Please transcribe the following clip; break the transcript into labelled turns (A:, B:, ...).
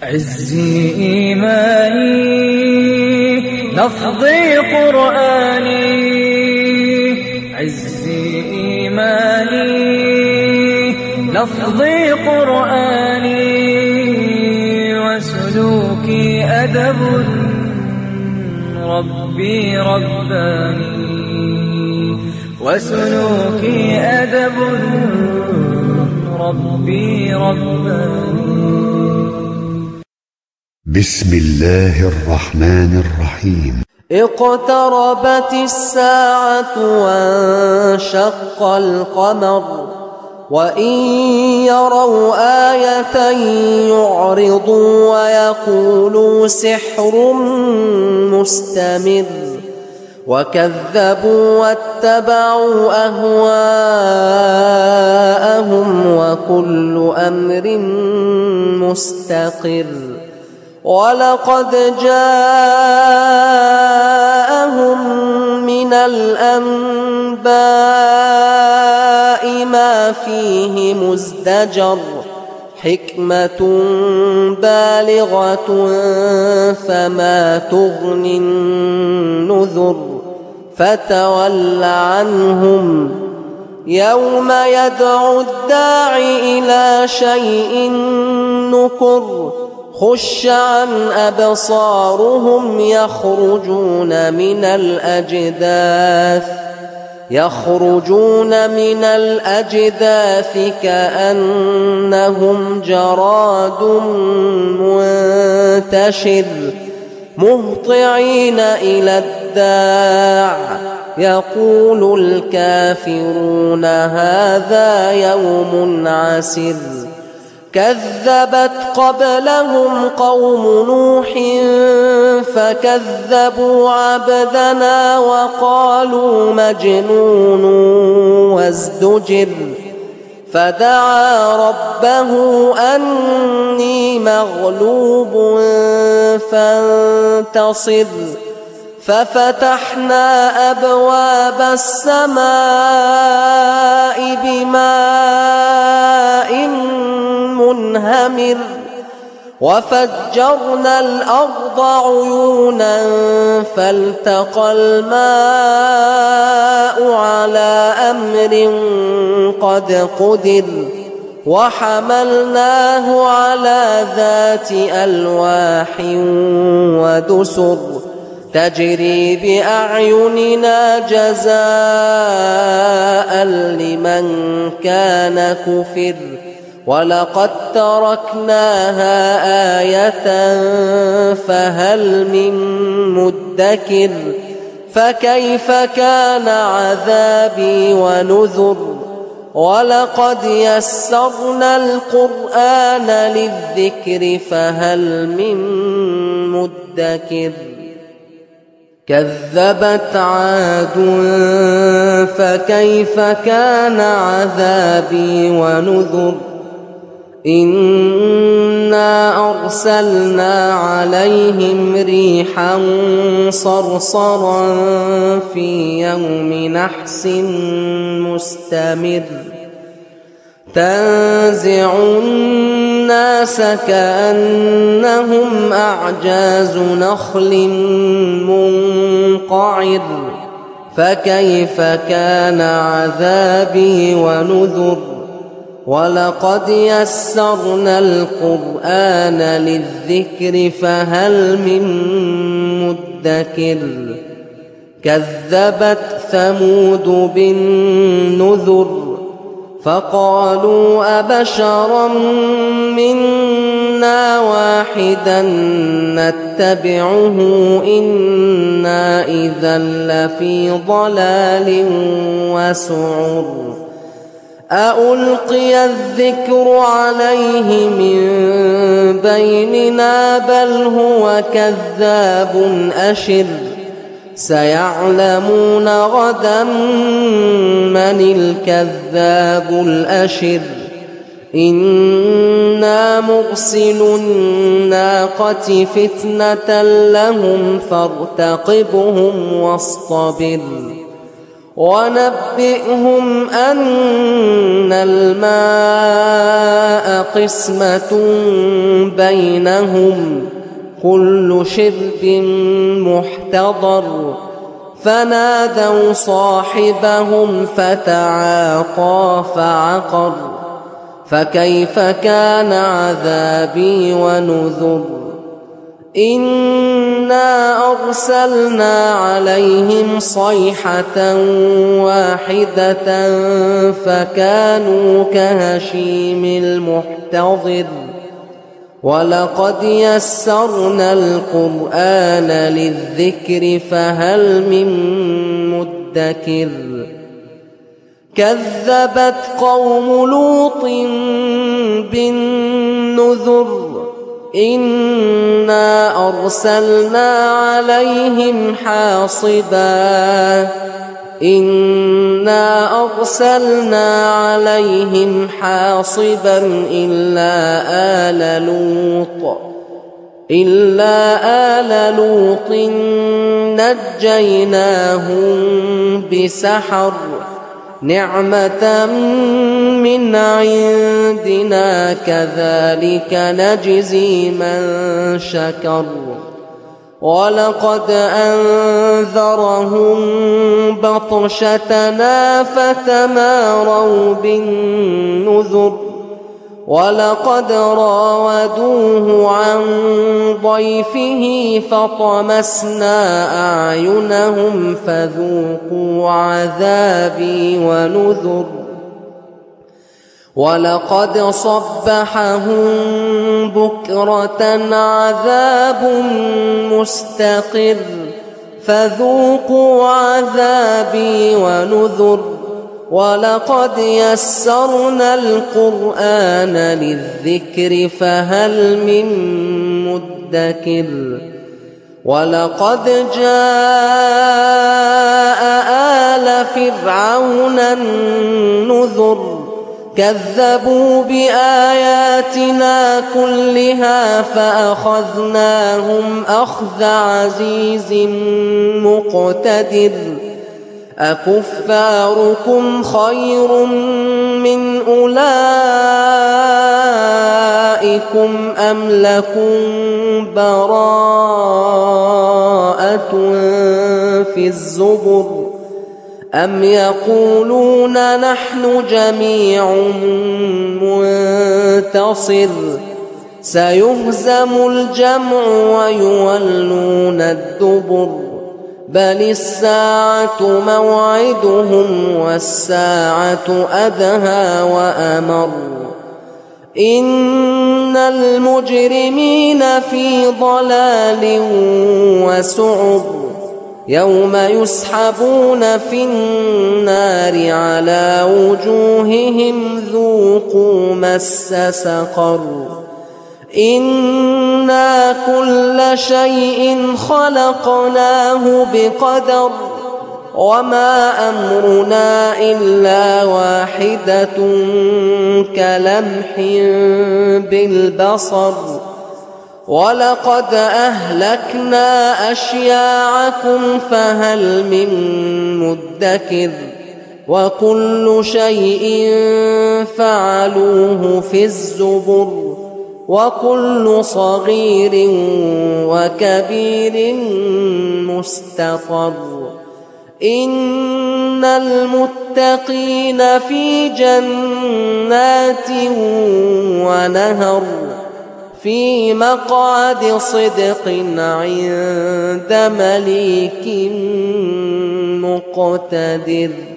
A: عزي إيماني لفظي قرآني، عزي إيماني لفظي قرآني، وسلوكي أدب ربي رباني، وسلوكي أدب ربي رباني.
B: بسم الله الرحمن الرحيم.
C: اقتربت الساعة وانشق القمر، وإن يروا آية يعرضوا ويقولوا سحر مستمر، وكذبوا واتبعوا أهواءهم وكل أمر مستقر. ولقد جاءهم من الأنباء ما فيه مزدجر، حكمة بالغة فما تغني النذر. فتول عنهم يوم يدعو الداعي إلى شيء نكر، خش عن أبصارهم يخرجون من الأجداث كأنهم جراد منتشر، مهطعين إلى الداع يقول الكافرون هذا يوم عسر. كذبت قبلهم قوم نوح فكذبوا عبدنا وقالوا مجنون وازدجر، فدعا ربه أني مغلوب فانتصر، ففتحنا أبواب السماء بماء منهمر، وفجرنا الأرض عيونا فالتقى الماء على أمر قد قدر، وحملناه على ذات ألواح ودسر، تجري بأعيننا جزاء لمن كان كفر. ولقد تركناها آية فهل من مدكر، فكيف كان عذابي ونذر. ولقد يسرنا القرآن للذكر فهل من مدكر. كذبت عاد فكيف كان عذابي ونذر. إنا أرسلنا عليهم ريحا صرصرا في يوم نحس مستمر، تنزع الناس كأنهم أعجاز نخل منقعر، فكيف كان عذابي ونذر. ولقد يسرنا القرآن للذكر فهل من مدكر. كذبت ثمود بالنذر فقالوا أبشرا منا واحدا نتبعه إنا إذا لفي ضلال وسعر. أألقي الذكر عليه من بيننا بل هو كذاب أشر. سيعلمون غدا من الكذاب الأشر. إنا مرسل الناقة فتنة لهم فارتقبهم واصطبر. ونبئهم أن الماء قسمة بينهم كل شرب محتضر فنادوا صاحبهم فتعاطى فعقر فكيف كان عذابي ونذر إنا أرسلنا عليهم صيحة واحدة فكانوا كهشيم المحتضر ولقد يسرنا القرآن للذكر فهل من مدكر كذبت قوم لوط بالنذر إنا أرسلنا عليهم حاصبا إلا آل لوط نجيناهم بسحر نعمة من عندنا كذلك نجزي من شكر ولقد أنذرهم بطشتنا فتماروا بالنذر ولقد راودوه عن ضيفه فطمسنا أعينهم فذوقوا عذابي ونذر ولقد صبحهم بكرة عذاب مستقر فذوقوا عذابي ونذر ولقد يسرنا القرآن للذكر فهل من مدكر ولقد جاء آل فرعون النذر كذبوا بآياتنا كلها فأخذناهم أخذ عزيز مقتدر أكفاركم خير من أولئكم أم لكم براءة في الزبر أم يقولون نحن جميع منتصر سيهزم الجمع ويولون الدبر بل الساعة موعدهم والساعة أدهى وأمر إن المجرمين في ضلال وسعر يوم يسحبون في النار على وجوههم ذوقوا مس سقر إنا كل شيء خلقناه بقدر وما أمرنا إلا واحدة كلمح بالبصر ولقد أهلكنا أشياعكم فهل من مدكر وكل شيء فعلوه في الزبر وكل صغير وكبير مستقر إن المتقين في جنات ونهر في مقعد صدق عند مليك مقتدر.